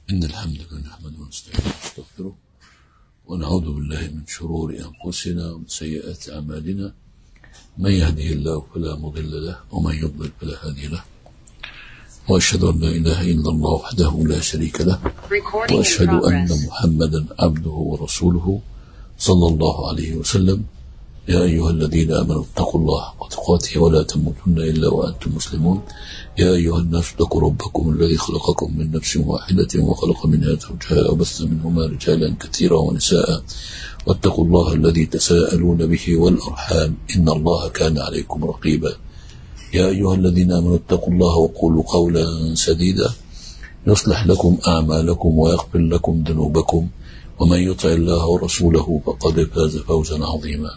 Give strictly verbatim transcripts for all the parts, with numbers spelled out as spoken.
إن الحمد لله نحمده ونستعينه ونستغفره ونعوذ بالله من شرور أنفسنا ومن سيئات أعمالنا. من يهده الله فلا مضل له ومن يضلل فلا هادي له، وأشهد أن لا إله إلا الله وحده لا شريك له، وأشهد أن محمدا عبده ورسوله صلى الله عليه وسلم. يا أيها الذين آمنوا اتقوا الله حق تقاته ولا تموتن إلا وأنتم مسلمون. يا أيها الناس اتقوا ربكم الذي خلقكم من نفس واحدة وخلق منها زوجها وبث منهما رجالا كثيرا ونساء، واتقوا الله الذي تساءلون به والأرحام إن الله كان عليكم رقيبا. يا أيها الذين آمنوا اتقوا الله وقولوا قولا سديدا يصلح لكم أعمالكم ويغفر لكم ذنوبكم، ومن يطع الله ورسوله فقد فاز فوزا عظيما.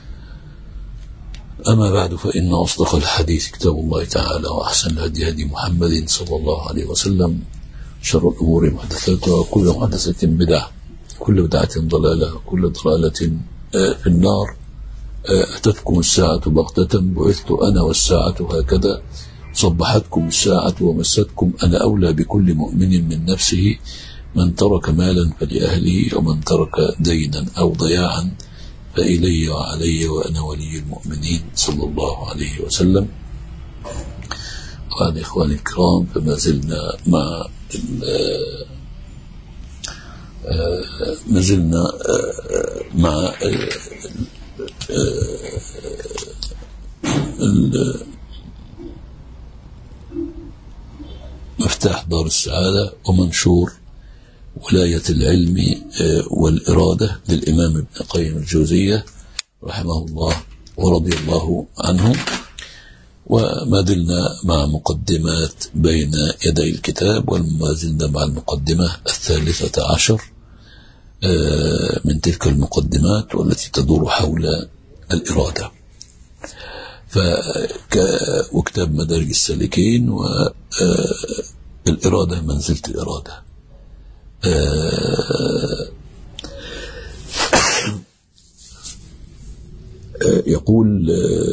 أما بعد، فإن أصدق الحديث كتاب الله تعالى، وأحسن الهدي هدي محمد صلى الله عليه وسلم، شر الأمور محدثاتها، وكل محدثة بدعة، كل بدعة ضلالة، كل ضلالة في النار. أتتكم الساعة بغتة، بعثت أنا والساعة هكذا، صبحتكم الساعة ومستكم، أنا أولى بكل مؤمن من نفسه، من ترك مالا فلأهله، ومن ترك دينا أو ضياعا فإلي وعلي وأنا ولي المؤمنين صلى الله عليه وسلم. وعلى إخواني الكرام، فما زلنا مع ما زلنا مع مفتاح دار السعادة ومنشور ولاية العلم والإرادة للإمام ابن قيم الجوزية رحمه الله ورضي الله عنه. وما زلنا مع مقدمات بين يدي الكتاب، وما زلنا مع المقدمة الثالثة عشر من تلك المقدمات والتي تدور حول الإرادة. وكتاب مدارج السالكين والإرادة منزلة الإرادة. يقول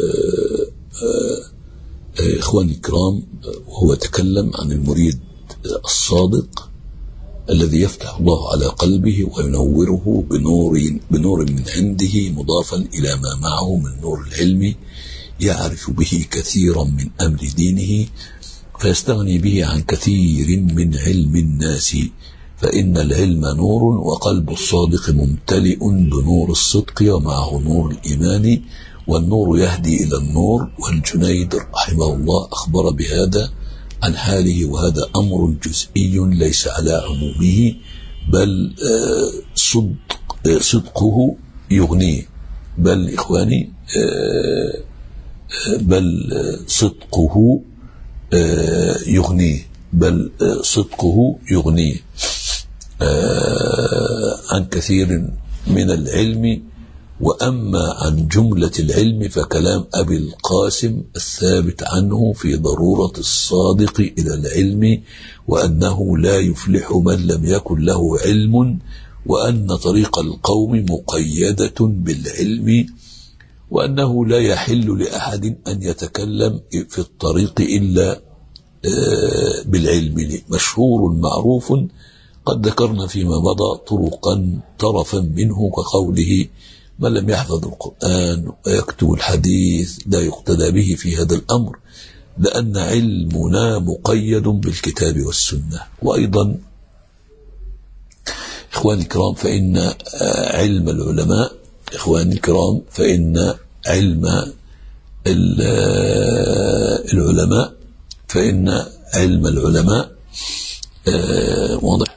إخواني الكرام، وهو يتكلم عن المريد الصادق الذي يفتح الله على قلبه وينوره بنور بنور من عنده، مضافا إلى ما معه من نور العلم، يعرف به كثيرا من أمر دينه، فيستغني به عن كثير من علم الناس، فإن العلم نور، وقلب الصادق ممتلئ بنور الصدق ومعه نور الإيمان، والنور يهدي إلى النور. والجنيد رحمه الله أخبر بهذا عن حاله، وهذا أمر جزئي ليس على عمومه، بل صدق صدقه يغنيه، بل إخواني بل صدقه يغنيه بل صدقه يغنيه عن كثير من العلم. وأما عن جملة العلم فكلام أبي القاسم الثابت عنه في ضرورة الصادق إلى العلم، وأنه لا يفلح من لم يكن له علم، وأن طريق القوم مقيدة بالعلم، وأنه لا يحل لأحد أن يتكلم في الطريق إلا بالعلم. مشهور معروف قد ذكرنا فيما مضى طرقا طرفا منه، كقوله: من لم يحفظ القرآن ويكتب الحديث لا يقتدى به في هذا الأمر، لأن علمنا مقيد بالكتاب والسنة. وأيضا إخواني الكرام، فإن علم العلماء إخواني الكرام فإن علم العلماء فإن علم العلماء واضح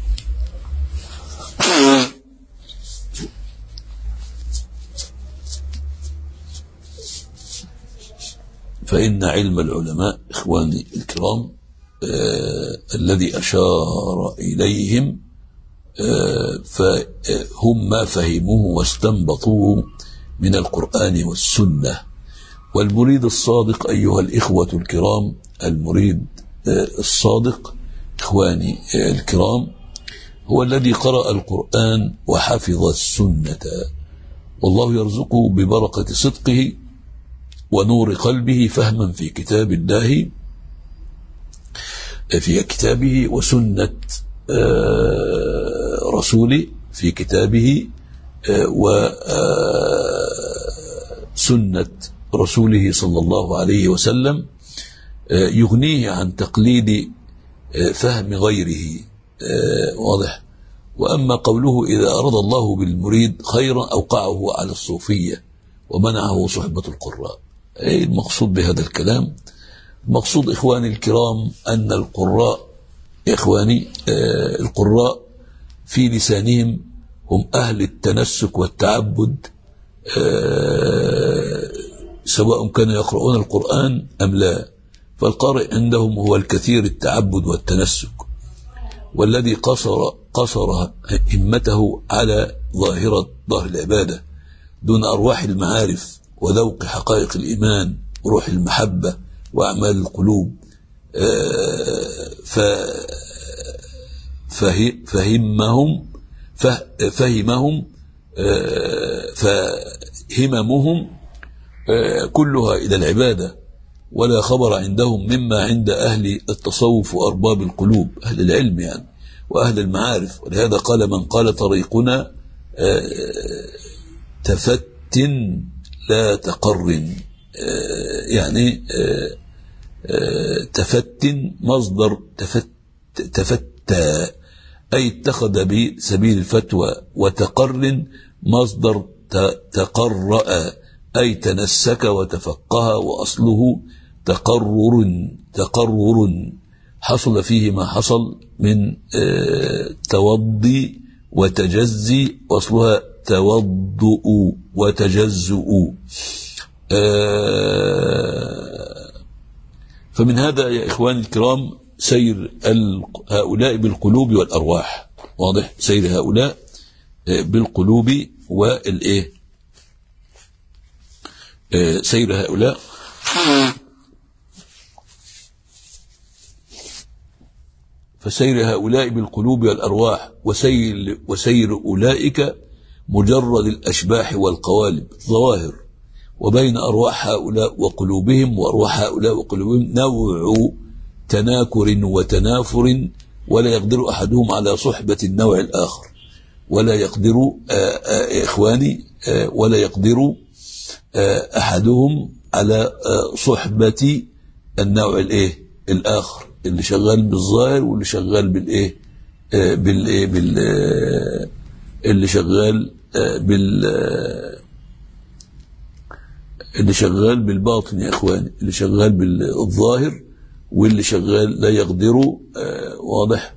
فإن علم العلماء إخواني الكرام آه الذي أشار إليهم آه فهم ما فهموه واستنبطوه من القرآن والسنة. والمريد الصادق أيها الإخوة الكرام، المريد آه الصادق إخواني آه الكرام هو الذي قرأ القرآن وحفظ السنة، والله يرزقه ببركة صدقه ونور قلبه فهما في كتاب الله في كتابه وسنة رسوله في كتابه وسنة رسوله صلى الله عليه وسلم يغنيه عن تقليد فهم غيره. واضح. وأما قوله إذا أراد الله بالمريد خيرا أوقعه على الصوفية ومنعه صحبة القراء. المقصود بهذا الكلام، المقصود إخواني الكرام أن القراء إخواني القراء في لسانهم هم أهل التنسك والتعبد، سواء كانوا يقرؤون القرآن أم لا. فالقارئ عندهم هو الكثير التعبد والتنسك، والذي قصر قصر همته على ظاهرة ظاهر العبادة دون أرواح المعارف وذوق حقائق الإيمان وروح المحبة وأعمال القلوب. فهمهم فهمهم فهممهم كلها إلى العبادة، ولا خبر عندهم مما عند أهل التصوف وأرباب القلوب، أهل العلم يعني وأهل المعارف. ولهذا قال من قال طريقنا تفتن لا تقرن، يعني تفتن مصدر تفت تفتى أي اتخذ بسبيل الفتوى، وتقرن مصدر تقرأ أي تنسك وتفقه، وأصله تقرر تقرر حصل فيه ما حصل من توضي وتجزي، وأصلها توضؤ وتجزؤ. فمن هذا يا إخواني الكرام سير هؤلاء بالقلوب والأرواح. واضح. سير هؤلاء بالقلوب والإيه سير هؤلاء فسير هؤلاء بالقلوب والأرواح، وسير, وسير أولئك مجرد الأشباح والقوالب ظواهر. وبين أرواح هؤلاء وقلوبهم وأرواح هؤلاء وقلوبهم نوع تناكر وتنافر، ولا يقدر أحدهم على صحبة النوع الآخر، ولا يقدر إخواني ولا يقدر أحدهم على صحبة النوع الإيه الآخر، اللي شغال بالظاهر واللي شغال بالإيه بالإيه بال اللي شغال بال اللي شغال بالباطن يا إخواني، اللي شغال بالظاهر واللي شغال لا يقدر واضح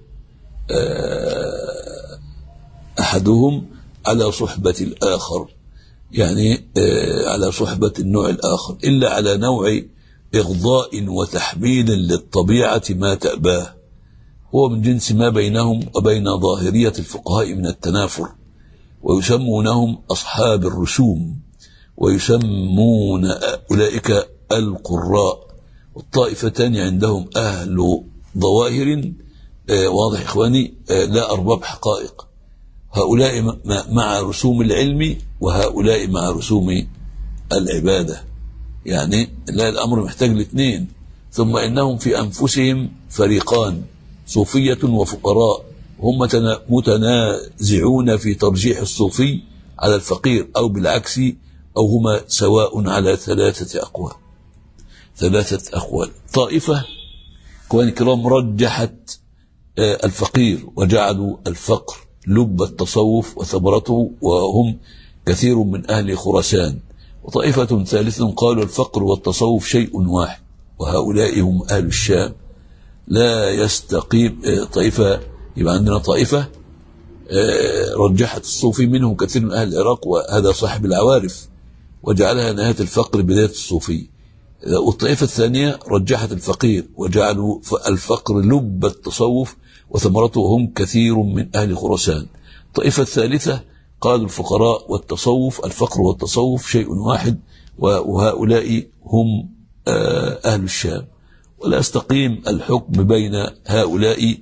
أحدهم على صحبة الآخر، يعني على صحبة النوع الآخر، إلا على نوع إغضاء وتحميل للطبيعة ما تأباه، هو من جنس ما بينهم وبين ظاهرية الفقهاء من التنافر، ويسمونهم أصحاب الرسوم، ويسمون أولئك القراء. والطائفتان عندهم أهل ظواهر واضح إخواني لا أرباب حقائق، هؤلاء مع رسوم العلم وهؤلاء مع رسوم العبادة، يعني لا الأمر محتاج لاثنين. ثم إنهم في أنفسهم فريقان، صوفية وفقراء، هم متنازعون في ترجيح الصوفي على الفقير أو بالعكس، أو هما سواء على ثلاثة أقوال ثلاثة أقوال. طائفة كوان الكرام رجحت الفقير وجعلوا الفقر لب التصوف وثمرته، وهم كثير من أهل خراسان. وطائفة ثالثة قالوا الفقر والتصوف شيء واحد، وهؤلاء هم أهل الشام لا يستقيم. طائفة يبقى عندنا طائفة رجحت الصوفي منهم كثير من أهل العراق، وهذا صاحب العوارف وجعلها نهاية الفقر بداية الصوفي. والطائفة الثانية رجحت الفقير وجعلوا الفقر لب التصوف وثمرته، هم كثير من أهل خراسان. الطائفة الثالثة قالوا الفقراء والتصوف الفقر والتصوف شيء واحد، وهؤلاء هم أهل الشام. ولا يستقيم الحكم بين هؤلاء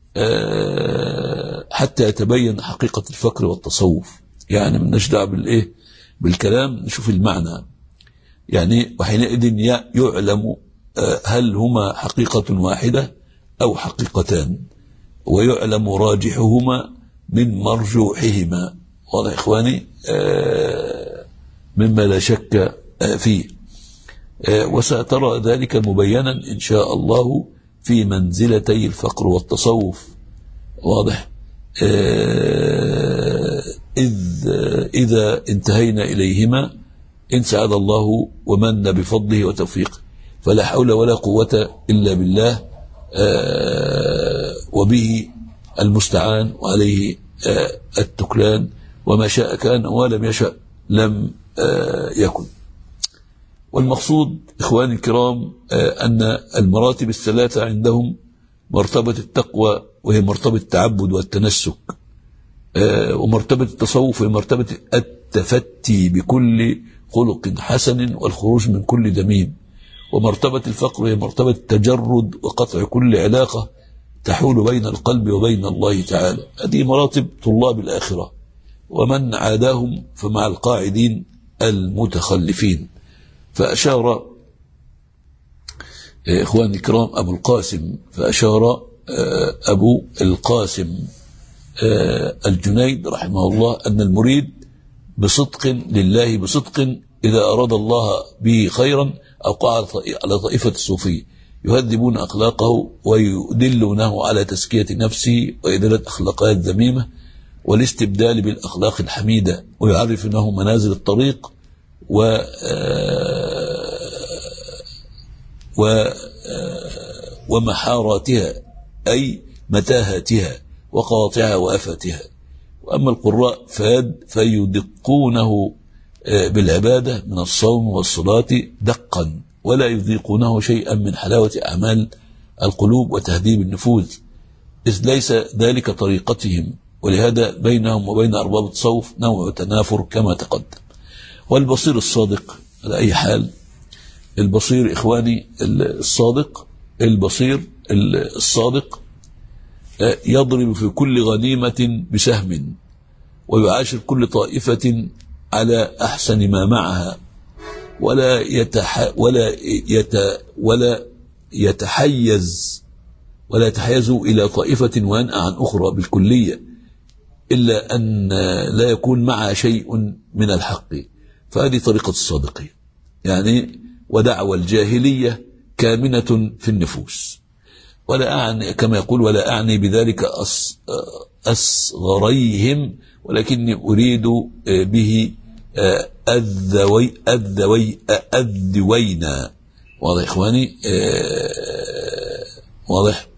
حتى يتبين حقيقة الفقر والتصوف، يعني من نجدع بالإيه بالكلام نشوف المعنى، يعني وحينئذ يعلم هل هما حقيقة واحدة أو حقيقتان. ويعلم راجحهما من مرجوحهما. واضح إخواني؟ آه مما لا شك آه فيه. آه وسترى ذلك مبينا إن شاء الله في منزلتي الفقر والتصوف. واضح؟ آه إذ آه إذا انتهينا إليهما إن سعد الله ومن بفضله وتوفيقه، فلا حول ولا قوة إلا بالله، آه وبه المستعان وعليه آه التكلان، وما شاء كان ولم يشأ لم آه يكن. والمقصود إخواني الكرام آه أن المراتب الثلاثة عندهم مرتبة التقوى وهي مرتبة التعبد والتنسك، آه ومرتبة التصوف وهي مرتبة التفتي بكل خلق حسن والخروج من كل ذميم، ومرتبة الفقر هي مرتبة التجرد وقطع كل علاقة تحول بين القلب وبين الله تعالى. هذه مراتب طلاب الآخرة، ومن عاداهم فمع القاعدين المتخلفين. فأشار إخواني الكرام أبو القاسم فأشار أبو القاسم الجنيد رحمه الله أن المريد بصدق لله بصدق إذا أراد الله به خيرا أوقع على طائفة الصوفية يهذبون أخلاقه ويدلونه على تزكية نفسه وإدالة أخلاقات ذميمة والاستبدال بالأخلاق الحميدة، ويعرفونه منازل الطريق و و ومحاراتها أي متاهاتها وقواطعها وآفاتها. وأما القراء فاد فيدقونه بالعبادة من الصوم والصلاة دقا، ولا يذيقونه شيئا من حلاوة أعمال القلوب وتهذيب النفوذ، إذ ليس ذلك طريقتهم، ولهذا بينهم وبين أرباب التصوف نوع تنافر كما تقدم. والبصير الصادق على أي حال، البصير إخواني الصادق البصير الصادق يضرب في كل غنيمة بسهم، ويعاشر كل طائفة على أحسن ما معها، ولا يتح ولا يت ولا يتحيز ولا يتحيز إلى طائفة وينأى عن أخرى بالكلية، إلا أن لا يكون معها شيء من الحق. فهذه طريقة الصادقين يعني. ودعوى الجاهلية كامنة في النفوس، ولا أعني كما يقول ولا أعني بذلك أصغريهم، ولكني أريد به الذوي الذوي الذوينا. واضح إخواني؟ واضح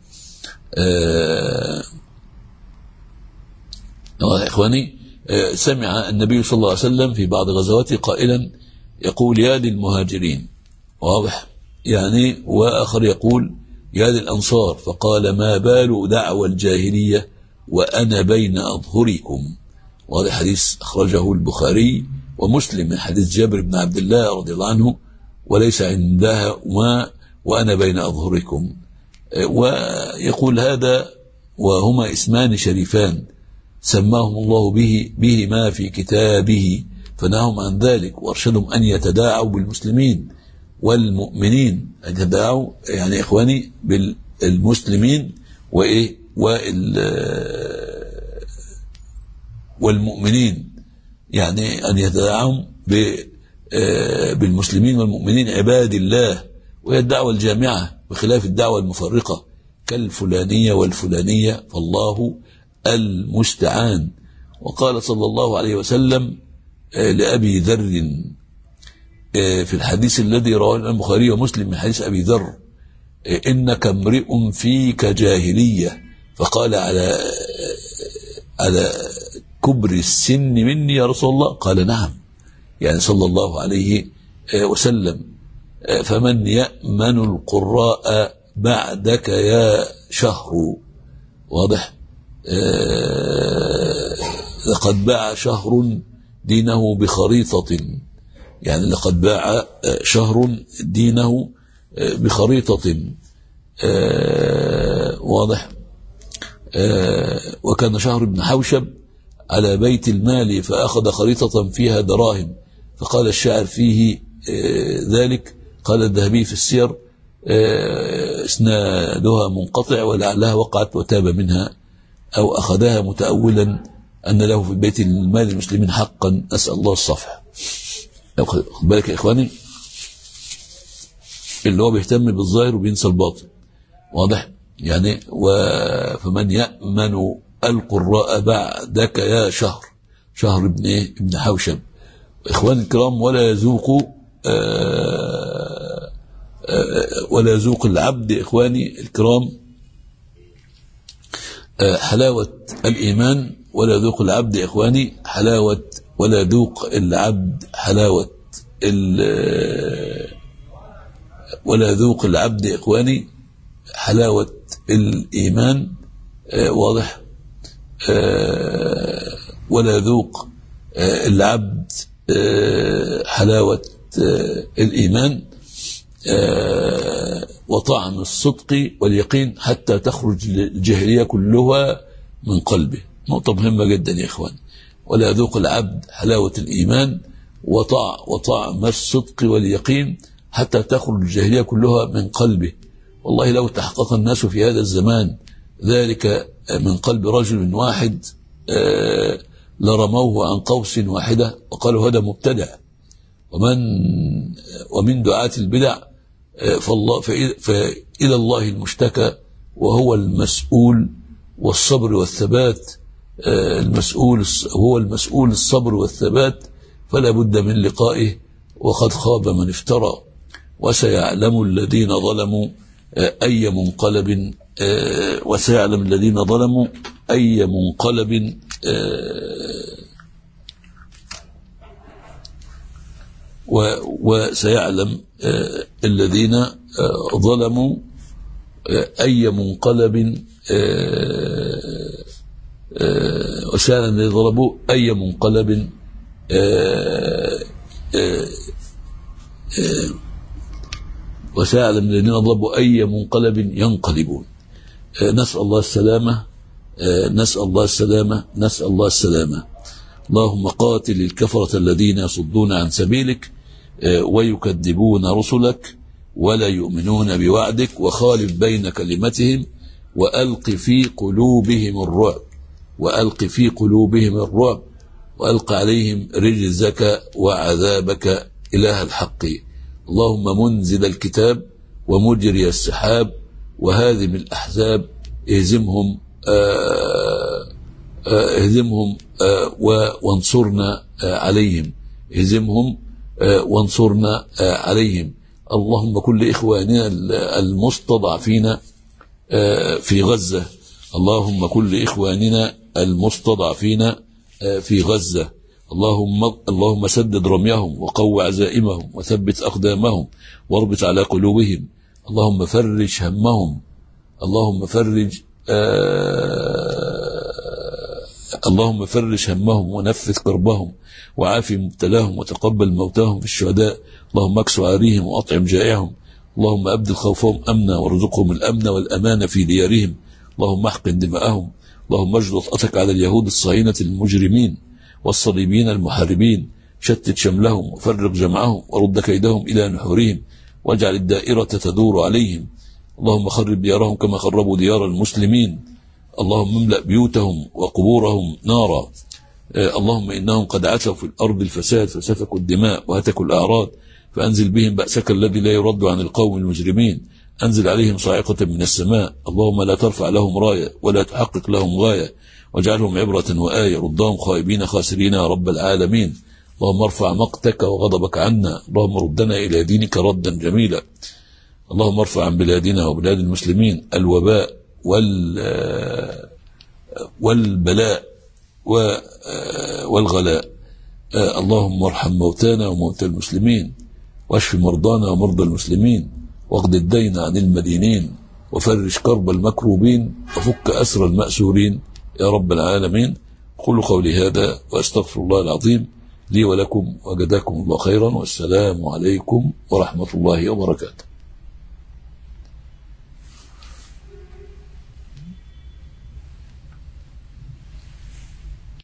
واضح إخواني؟ سمع النبي صلى الله عليه وسلم في بعض غزواته قائلا يقول يا للمهاجرين، واضح يعني، وآخر يقول يا للأنصار، فقال ما بال دعوى الجاهلية وأنا بين أظهركم. وهذا حديث أخرجه البخاري ومسلم من حديث جابر بن عبد الله رضي الله عنه، وليس عندها ما وأنا بين أظهركم. ويقول هذا وهما اسمان شريفان سماهم الله به بهما في كتابه، فنههم عن ذلك وارشدهم أن يتداعوا بالمسلمين والمؤمنين، أن يتداعوا يعني إخواني بالمسلمين وإيه والمؤمنين، يعني أن يتداعوا بالمسلمين والمؤمنين عباد الله، وهي الدعوة الجامعة بخلاف الدعوة المفرقة كالفلانية والفلانية، فالله المستعان. وقال صلى الله عليه وسلم لأبي ذر في الحديث الذي رواه البخاري ومسلم من حديث أبي ذر إنك امرئ فيك جاهلية، فقال على على كبر السن مني يا رسول الله؟ قال نعم، يعني صلى الله عليه وسلم. فمن يأمن القراء بعدك يا شهر. واضح؟ لقد باع شهر دينه بخريطة، يعني لقد باع شهر دينه بخريطة. واضح؟ وكان شهر بن حوشب على بيت المال فأخذ خريطة فيها دراهم، فقال الشاعر فيه ذلك، قال الذهبي في السير اسنادها منقطع ولعلها وقعت وتاب منها أو أخذها متأولا أن له في بيت المال المسلمين حقا، نسأل الله الصفح. خد بالك يا إخواني، اللي هو بيهتم بالظاهر وبينسى الباطن، واضح يعني. فمن يأمن القراء بعدك يا شهر، شهر ابن ايه ابن حوشب. إخواني الكرام، ولا يذوق آآ آآ ولا يذوق العبد إخواني الكرام حلاوة الإيمان، ولا يذوق العبد إخواني حلاوة ولا يذوق العبد حلاوة ولا يذوق العبد إخواني حلاوة الإيمان، آه واضح. آه ولا يذوق آه العبد آه حلاوة آه الإيمان آه وطعم الصدق واليقين حتى تخرج الجاهلية كلها من قلبه. نقطة مهمة جدا يا إخوان. ولا يذوق العبد حلاوة الإيمان وطع وطعم الصدق واليقين حتى تخرج الجاهلية كلها من قلبه. والله لو تحقق الناس في هذا الزمان ذلك من قلب رجل واحد آه لرموه عن قوس واحدة وقالوا هذا مبتدع. ومن ومن دعاة البدع آه فالله فإلى الله المشتكى، وهو المسؤول والصبر والثبات. آه المسؤول هو المسؤول الصبر والثبات، فلا بد من لقائه، وقد خاب من افترى. وسيعلم الذين ظلموا أي منقلب وسيعلم الذين ظلموا أي منقلب وسيعلم الذين ظلموا أي منقلب وسيعلم الذين ظلموا أي منقلب وسيعلم الذين ظلموا أي منقلب ينقلبون. نسأل الله السلامة، نسأل الله السلامة، نسأل الله السلامة. اللهم قاتل الكفرة الذين يصدون عن سبيلك ويكذبون رسلك ولا يؤمنون بوعدك، وخالف بين كلمتهم وألق في قلوبهم الرعب وألق في قلوبهم الرعب وألق عليهم رجزك وعذابك إله الحق. اللهم منزل الكتاب ومجري السحاب وهازم الأحزاب، اهزمهم آآ آآ اهزمهم آآ وانصرنا عليهم اهزمهم وانصرنا عليهم. اللهم كل إخواننا المستضعفين في غزة، اللهم كل إخواننا المستضعفين في غزة، اللهم اللهم سدد رميهم وقو عزائمهم وثبت أقدامهم واربط على قلوبهم. اللهم فرج همهم، اللهم فرج اللهم فرج همهم ونفذ كربهم وعافي مبتلاهم وتقبل موتاهم في الشهداء. اللهم اكس عاريهم وأطعم جائعهم. اللهم أبدل خوفهم أمنا وارزقهم الأمن والأمان في ديارهم. اللهم احقن دماءهم. اللهم اجد وطأتك على اليهود الصهاينة المجرمين والصليبين المحاربين، شتت شملهم وفرق جمعهم ورد كيدهم إلى نحورهم، واجعل الدائرة تدور عليهم. اللهم خرب ديارهم كما خربوا ديار المسلمين. اللهم املأ بيوتهم وقبورهم نارا. آه اللهم إنهم قد عثوا في الأرض الفساد فسفكوا الدماء وهتكوا الأعراض، فأنزل بهم بأسك الذي لا يرد عن القوم المجرمين. أنزل عليهم صاعقة من السماء. اللهم لا ترفع لهم راية ولا تحقق لهم غاية، واجعلهم عبرة وآية، ردهم خائبين خاسرين يا رب العالمين. اللهم ارفع مقتك وغضبك عنا. اللهم ردنا إلى دينك ردا جميلا. اللهم ارفع عن بلادنا وبلاد المسلمين الوباء وال والبلاء والغلاء. اللهم ارحم موتانا وموتى المسلمين، واشف مرضانا ومرضى المسلمين، واقض الدين عن المدينين، وفرج كرب المكروبين، وفك أسر المأسورين يا رب العالمين. قولوا قولي هذا وأستغفر الله العظيم لي ولكم، وجزاكم الله خيرا، والسلام عليكم ورحمة الله وبركاته.